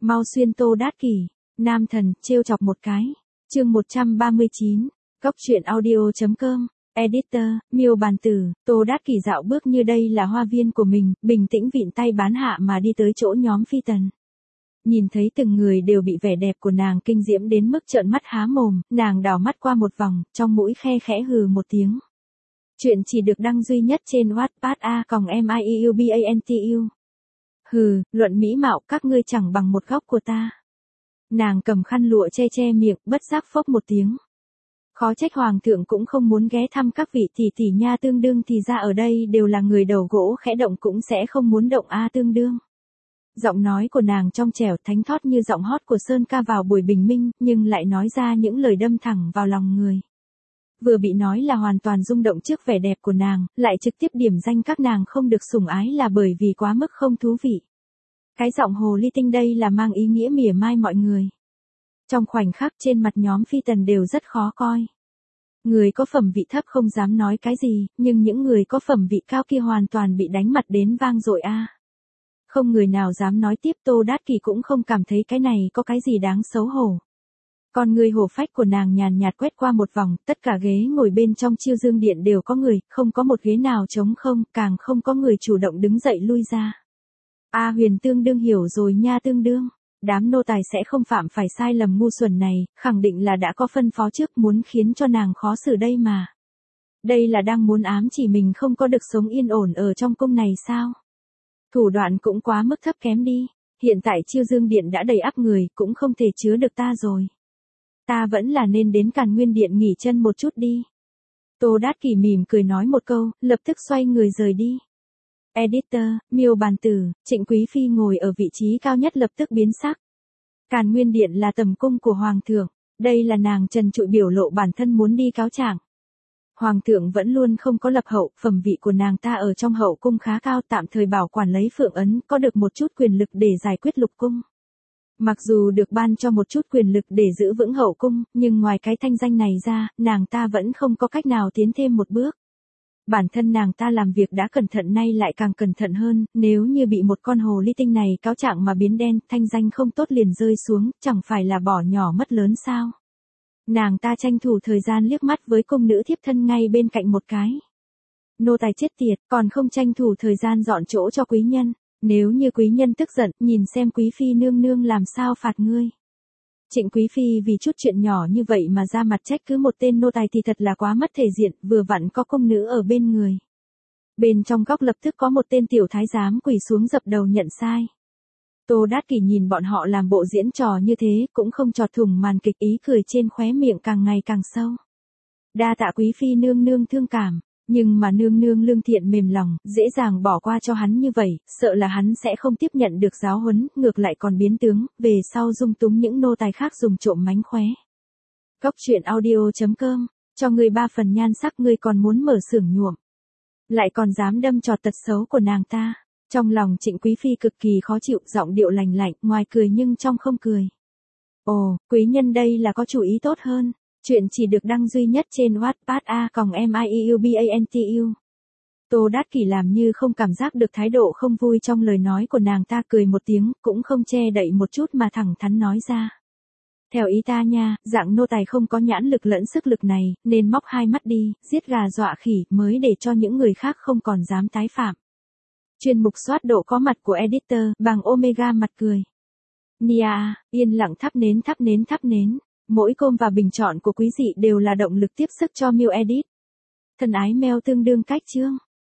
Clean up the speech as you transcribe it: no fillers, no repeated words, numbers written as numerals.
Mau xuyên Tô Đát Kỷ, nam thần, trêu chọc một cái. Chương 139, Cốc truyện audio.com, Editor, Miêu Bàn Tử. Tô Đát Kỷ dạo bước như đây là hoa viên của mình, bình tĩnh vịn tay bán hạ mà đi tới chỗ nhóm phi tần. Nhìn thấy từng người đều bị vẻ đẹp của nàng kinh diễm đến mức trợn mắt há mồm, nàng đảo mắt qua một vòng, trong mũi khe khẽ hừ một tiếng. Chuyện chỉ được đăng duy nhất trên Wattpad a.com/MIEUBANTU. Hừ, luận mỹ mạo các ngươi chẳng bằng một góc của ta. Nàng cầm khăn lụa che che miệng, bất giác phốc một tiếng. Khó trách hoàng thượng cũng không muốn ghé thăm các vị tỷ tỷ nha, tương đương thì ra ở đây đều là người đầu gỗ khẽ động cũng sẽ không muốn động a tương đương. Giọng nói của nàng trong trẻo thánh thót như giọng hót của sơn ca vào buổi bình minh, nhưng lại nói ra những lời đâm thẳng vào lòng người. Vừa bị nói là hoàn toàn rung động trước vẻ đẹp của nàng, lại trực tiếp điểm danh các nàng không được sủng ái là bởi vì quá mức không thú vị. Cái giọng hồ ly tinh đây là mang ý nghĩa mỉa mai mọi người. Trong khoảnh khắc trên mặt nhóm phi tần đều rất khó coi. Người có phẩm vị thấp không dám nói cái gì, nhưng những người có phẩm vị cao kia hoàn toàn bị đánh mặt đến vang dội a. Không người nào dám nói tiếp. Tô Đát Kỷ cũng không cảm thấy cái này có cái gì đáng xấu hổ. Còn người hổ phách của nàng nhàn nhạt quét qua một vòng, tất cả ghế ngồi bên trong Chiêu Dương Điện đều có người, không có một ghế nào trống không, càng không có người chủ động đứng dậy lui ra. A Huyền tương đương hiểu rồi nha tương đương. Đám nô tài sẽ không phạm phải sai lầm ngu xuẩn này, khẳng định là đã có phân phó trước muốn khiến cho nàng khó xử đây mà. Đây là đang muốn ám chỉ mình không có được sống yên ổn ở trong cung này sao? Thủ đoạn cũng quá mức thấp kém đi. Hiện tại Chiêu Dương Điện đã đầy ắp người, cũng không thể chứa được ta rồi. Ta vẫn là nên đến Càn Nguyên Điện nghỉ chân một chút đi. Tô Đát Kỷ mỉm cười nói một câu, lập tức xoay người rời đi. Editor, Miêu Bàn Tử. Trịnh Quý Phi ngồi ở vị trí cao nhất lập tức biến sắc. Càn Nguyên Điện là tầm cung của Hoàng thượng. Đây là nàng trần trụi biểu lộ bản thân muốn đi cáo trạng. Hoàng thượng vẫn luôn không có lập hậu, phẩm vị của nàng ta ở trong hậu cung khá cao, tạm thời bảo quản lấy Phượng Ấn, có được một chút quyền lực để giải quyết lục cung. Mặc dù được ban cho một chút quyền lực để giữ vững hậu cung, nhưng ngoài cái thanh danh này ra, nàng ta vẫn không có cách nào tiến thêm một bước. Bản thân nàng ta làm việc đã cẩn thận nay lại càng cẩn thận hơn, nếu như bị một con hồ ly tinh này cáo trạng mà biến đen, thanh danh không tốt liền rơi xuống, chẳng phải là bỏ nhỏ mất lớn sao? Nàng ta tranh thủ thời gian liếc mắt với cung nữ thiếp thân ngay bên cạnh một cái. Nô tài chết tiệt, còn không tranh thủ thời gian dọn chỗ cho quý nhân. Nếu như quý nhân tức giận, nhìn xem quý phi nương nương làm sao phạt ngươi. Trịnh Quý Phi vì chút chuyện nhỏ như vậy mà ra mặt trách cứ một tên nô tài thì thật là quá mất thể diện, vừa vặn có công nữ ở bên người. Bên trong góc lập tức có một tên tiểu thái giám quỳ xuống dập đầu nhận sai. Tô Đát Kỷ nhìn bọn họ làm bộ diễn trò như thế, cũng không chọt thủng màn kịch, ý cười trên khóe miệng càng ngày càng sâu. Đa tạ quý phi nương nương thương cảm, nhưng mà nương nương lương thiện mềm lòng, dễ dàng bỏ qua cho hắn như vậy, sợ là hắn sẽ không tiếp nhận được giáo huấn, ngược lại còn biến tướng, về sau dung túng những nô tài khác dùng trộm mánh khóe. Cốc truyện audio.com, cho ngươi 3 phần nhan sắc ngươi còn muốn mở xưởng nhuộm. Lại còn dám đâm trọt tật xấu của nàng ta. Trong lòng Trịnh Quý Phi cực kỳ khó chịu, giọng điệu lành lạnh, ngoài cười nhưng trong không cười. Ồ, quý nhân đây là có chủ ý tốt hơn. Chuyện chỉ được đăng duy nhất trên Wattpad a.com/MIEUBANTU. Tô Đát Kỷ làm như không cảm giác được thái độ không vui trong lời nói của nàng ta, cười một tiếng, cũng không che đậy một chút mà thẳng thắn nói ra. Theo ý ta nha, dạng nô tài không có nhãn lực lẫn sức lực này, nên móc 2 mắt đi, giết gà dọa khỉ, mới để cho những người khác không còn dám tái phạm. Chuyên mục soát độ có mặt của Editor, bằng Omega mặt cười. Nia, yên lặng thắp nến thắp nến thắp nến. Mỗi com và bình chọn của quý dị đều là động lực tiếp sức cho Miu Edit. Thân ái mail tương đương cách chương.